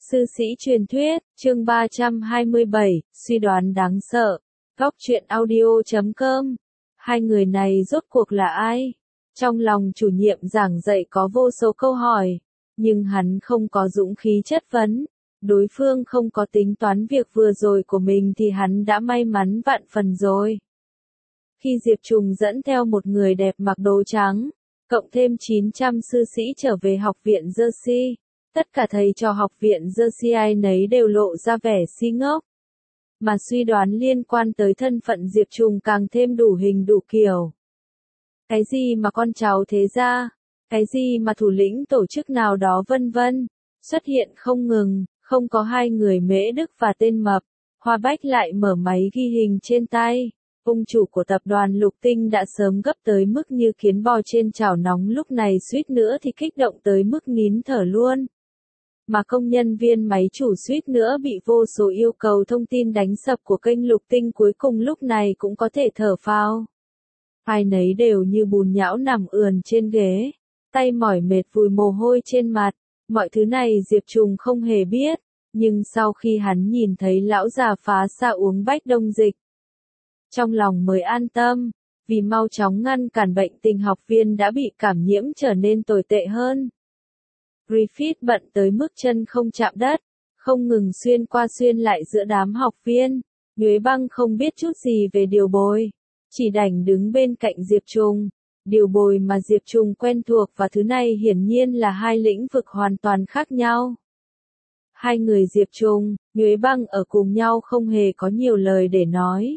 Sư sĩ truyền thuyết, chương 327, suy đoán đáng sợ. Góc truyện audio.com. Hai người này rốt cuộc là ai? Trong lòng chủ nhiệm giảng dạy có vô số câu hỏi, nhưng hắn không có dũng khí chất vấn. Đối phương không có tính toán việc vừa rồi của mình thì hắn đã may mắn vạn phần rồi. Khi Diệp Trùng dẫn theo một người đẹp mặc đồ trắng, cộng thêm 900 sư sĩ trở về học viện Jersey, tất cả thầy trò học viện Jersey ai nấy đều lộ ra vẻ si ngốc. Mà suy đoán liên quan tới thân phận Diệp Trùng càng thêm đủ hình đủ kiểu. Cái gì mà con cháu thế gia, cái gì mà thủ lĩnh tổ chức nào đó vân vân, xuất hiện không ngừng, không có hai người Mễ Đức và tên Mập. Hoa Bách lại mở máy ghi hình trên tay. Ông chủ của tập đoàn Lục Tinh đã sớm gấp tới mức như kiến bò trên chảo nóng, lúc này suýt nữa thì kích động tới mức nín thở luôn. Mà công nhân viên máy chủ suýt nữa bị vô số yêu cầu thông tin đánh sập của kênh Lục Tinh cuối cùng lúc này cũng có thể thở phào. Ai nấy đều như bùn nhão nằm ườn trên ghế, tay mỏi mệt vùi mồ hôi trên mặt. Mọi thứ này Diệp Trùng không hề biết, nhưng sau khi hắn nhìn thấy lão già phá xa uống bách đông dịch, trong lòng mới an tâm, vì mau chóng ngăn cản bệnh tình học viên đã bị cảm nhiễm trở nên tồi tệ hơn. Griffith bận tới mức chân không chạm đất, không ngừng xuyên qua xuyên lại giữa đám học viên. Nhuế Băng không biết chút gì về điều bồi, chỉ đành đứng bên cạnh Diệp Trùng. Điều bồi mà Diệp Trùng quen thuộc và thứ này hiển nhiên là hai lĩnh vực hoàn toàn khác nhau. Hai người Diệp Trùng, Nhuế Băng ở cùng nhau không hề có nhiều lời để nói.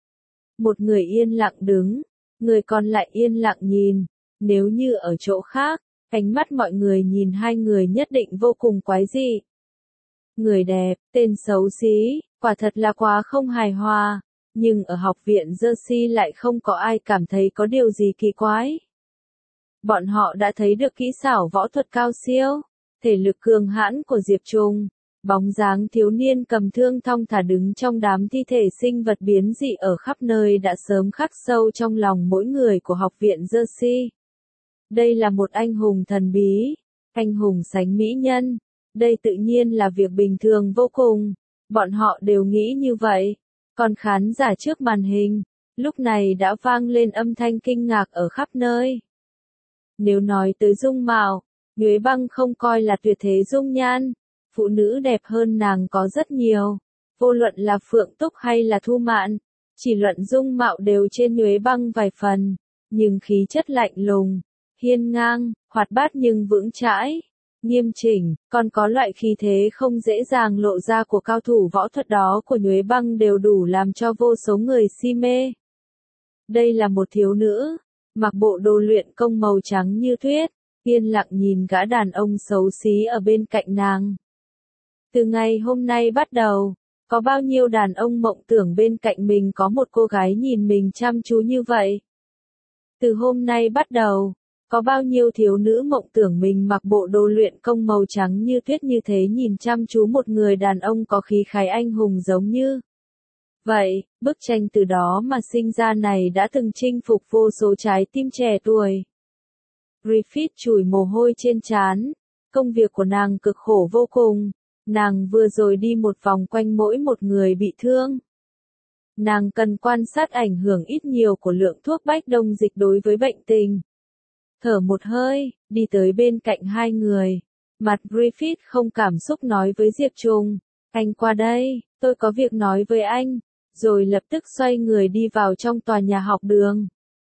Một người yên lặng đứng, người còn lại yên lặng nhìn. Nếu như ở chỗ khác, ánh mắt mọi người nhìn hai người nhất định vô cùng quái dị. Người đẹp, tên xấu xí, quả thật là quá không hài hòa. Nhưng ở học viện Jersey lại không có ai cảm thấy có điều gì kỳ quái. Bọn họ đã thấy được kỹ xảo võ thuật cao siêu, thể lực cường hãn của Diệp Trùng, bóng dáng thiếu niên cầm thương thong thả đứng trong đám thi thể sinh vật biến dị ở khắp nơi đã sớm khắc sâu trong lòng mỗi người của học viện Jersey. Đây là một anh hùng thần bí, anh hùng sánh mỹ nhân. Đây tự nhiên là việc bình thường vô cùng, bọn họ đều nghĩ như vậy. Còn khán giả trước màn hình, lúc này đã vang lên âm thanh kinh ngạc ở khắp nơi. Nếu nói tới dung mạo, Nhuế Băng không coi là tuyệt thế dung nhan, phụ nữ đẹp hơn nàng có rất nhiều, vô luận là Phượng Túc hay là Thu Mạn, chỉ luận dung mạo đều trên Nhuế Băng vài phần, nhưng khí chất lạnh lùng, hiên ngang, hoạt bát nhưng vững chãi, nghiêm chỉnh, còn có loại khí thế không dễ dàng lộ ra của cao thủ võ thuật đó của Nhuế Băng đều đủ làm cho vô số người si mê. Đây là một thiếu nữ, mặc bộ đồ luyện công màu trắng như tuyết, yên lặng nhìn gã đàn ông xấu xí ở bên cạnh nàng. Từ ngày hôm nay bắt đầu, có bao nhiêu đàn ông mộng tưởng bên cạnh mình có một cô gái nhìn mình chăm chú như vậy? Từ hôm nay bắt đầu, có bao nhiêu thiếu nữ mộng tưởng mình mặc bộ đồ luyện công màu trắng như tuyết như thế nhìn chăm chú một người đàn ông có khí khái anh hùng giống như vậy? Bức tranh từ đó mà sinh ra này đã từng chinh phục vô số trái tim trẻ tuổi. Griffith chùi mồ hôi trên trán. Công việc của nàng cực khổ vô cùng. Nàng vừa rồi đi một vòng quanh mỗi một người bị thương. Nàng cần quan sát ảnh hưởng ít nhiều của lượng thuốc bách đông dịch đối với bệnh tình. Thở một hơi, đi tới bên cạnh hai người. Mặt Griffith không cảm xúc nói với Diệp Trùng, anh qua đây, tôi có việc nói với anh, rồi lập tức xoay người đi vào trong tòa nhà học đường.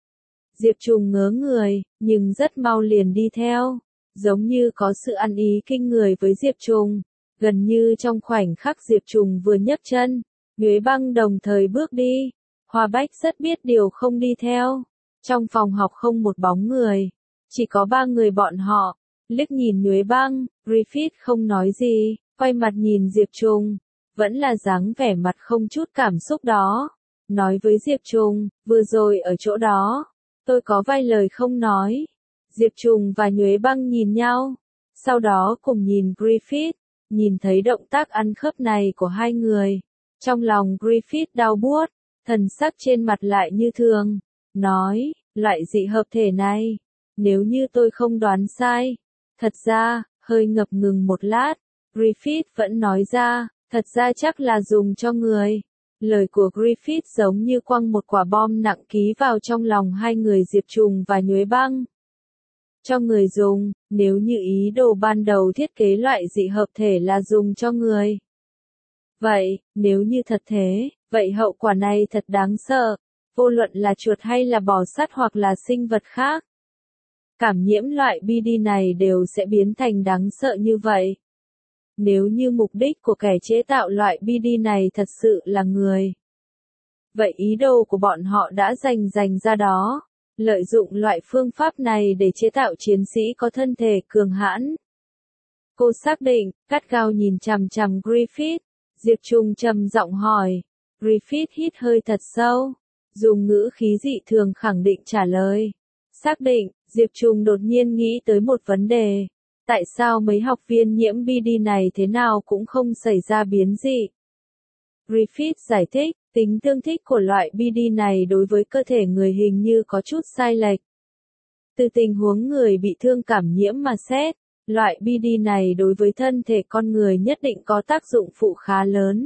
Diệp Trùng ngớ người, nhưng rất mau liền đi theo, giống như có sự ăn ý kinh người với Diệp Trùng. Gần như trong khoảnh khắc Diệp Trùng vừa nhấc chân, Nhuế Băng đồng thời bước đi. Hoa Bách rất biết điều không đi theo. Trong phòng học không một bóng người, chỉ có ba người bọn họ. Liếc nhìn Nhuế Băng, Griffith không nói gì, quay mặt nhìn Diệp Trùng, vẫn là dáng vẻ mặt không chút cảm xúc đó. Nói với Diệp Trùng, vừa rồi ở chỗ đó, tôi có vài lời không nói. Diệp Trùng và Nhuế Băng nhìn nhau, sau đó cùng nhìn Griffith, nhìn thấy động tác ăn khớp này của hai người. Trong lòng Griffith đau buốt, thần sắc trên mặt lại như thường, nói, loại dị hợp thể này, nếu như tôi không đoán sai, thật ra, hơi ngập ngừng một lát, Griffith vẫn nói ra, thật ra chắc là dùng cho người. Lời của Griffith giống như quăng một quả bom nặng ký vào trong lòng hai người Diệp Trùng và Nhuế Băng. Cho người dùng, nếu như ý đồ ban đầu thiết kế loại dị hợp thể là dùng cho người. Vậy, nếu như thật thế, vậy hậu quả này thật đáng sợ, vô luận là chuột hay là bò sát hoặc là sinh vật khác. Cảm nhiễm loại BD này đều sẽ biến thành đáng sợ như vậy. Nếu như mục đích của kẻ chế tạo loại BD này thật sự là người. Vậy ý đồ của bọn họ đã dành ra đó, lợi dụng loại phương pháp này để chế tạo chiến sĩ có thân thể cường hãn. Cô xác định, gắt gao nhìn chằm chằm Griffith, Diệp Trùng trầm giọng hỏi. Griffith hít hơi thật sâu, dùng ngữ khí dị thường khẳng định trả lời. Xác định, Diệp Trùng đột nhiên nghĩ tới một vấn đề. Tại sao mấy học viên nhiễm BD này thế nào cũng không xảy ra biến dị? Griffith giải thích, tính tương thích của loại BD này đối với cơ thể người hình như có chút sai lệch. Từ tình huống người bị thương cảm nhiễm mà xét, loại BD này đối với thân thể con người nhất định có tác dụng phụ khá lớn.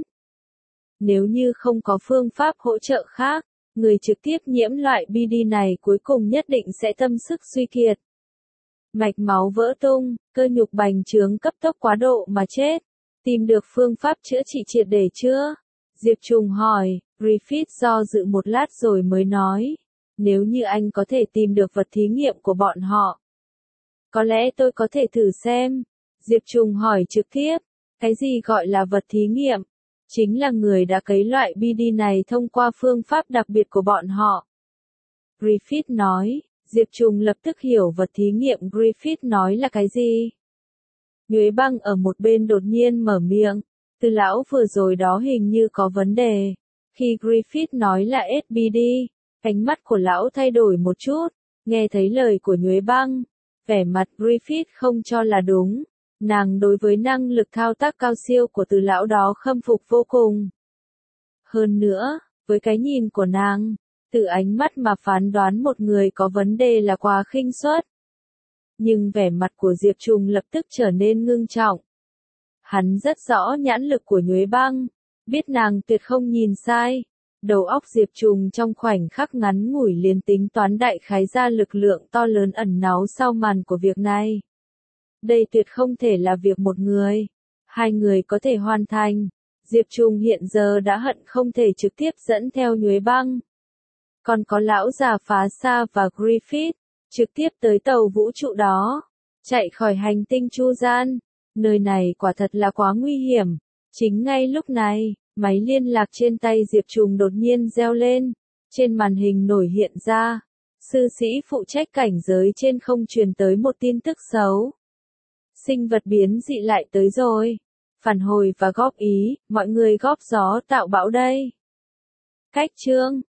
Nếu như không có phương pháp hỗ trợ khác, người trực tiếp nhiễm loại BD này cuối cùng nhất định sẽ tâm sức suy kiệt. Mạch máu vỡ tung, cơ nhục bành trướng cấp tốc quá độ mà chết. Tìm được phương pháp chữa trị triệt để chưa? Diệp Trùng hỏi, Griffith do dự một lát rồi mới nói. Nếu như anh có thể tìm được vật thí nghiệm của bọn họ. Có lẽ tôi có thể thử xem. Diệp Trùng hỏi trực tiếp, cái gì gọi là vật thí nghiệm? Chính là người đã cấy loại BD này thông qua phương pháp đặc biệt của bọn họ. Griffith nói, Diệp Trùng lập tức hiểu vật thí nghiệm Griffith nói là cái gì. Nhuế Băng ở một bên đột nhiên mở miệng, Từ lão vừa rồi đó hình như có vấn đề. Khi Griffith nói là SBD, ánh mắt của lão thay đổi một chút, nghe thấy lời của Nhuế Băng. Vẻ mặt Griffith không cho là đúng. Nàng đối với năng lực thao tác cao siêu của Từ lão đó khâm phục vô cùng. Hơn nữa, với cái nhìn của nàng, từ ánh mắt mà phán đoán một người có vấn đề là quá khinh suất. Nhưng vẻ mặt của Diệp Trùng lập tức trở nên ngưng trọng. Hắn rất rõ nhãn lực của Nhuế Băng, biết nàng tuyệt không nhìn sai. Đầu óc Diệp Trùng trong khoảnh khắc ngắn ngủi liền tính toán đại khái ra lực lượng to lớn ẩn náu sau màn của việc này. Đây tuyệt không thể là việc một người, hai người có thể hoàn thành. Diệp Trùng hiện giờ đã hận không thể trực tiếp dẫn theo Nhuế Băng. Còn có lão già Phá Xa và Griffith, trực tiếp tới tàu vũ trụ đó, chạy khỏi hành tinh Chu Gian. Nơi này quả thật là quá nguy hiểm. Chính ngay lúc này, máy liên lạc trên tay Diệp Trùng đột nhiên reo lên. Trên màn hình nổi hiện ra, sư sĩ phụ trách cảnh giới trên không truyền tới một tin tức xấu. Sinh vật biến dị lại tới rồi. Phản hồi và góp ý, mọi người góp gió tạo bão đây. Cách chương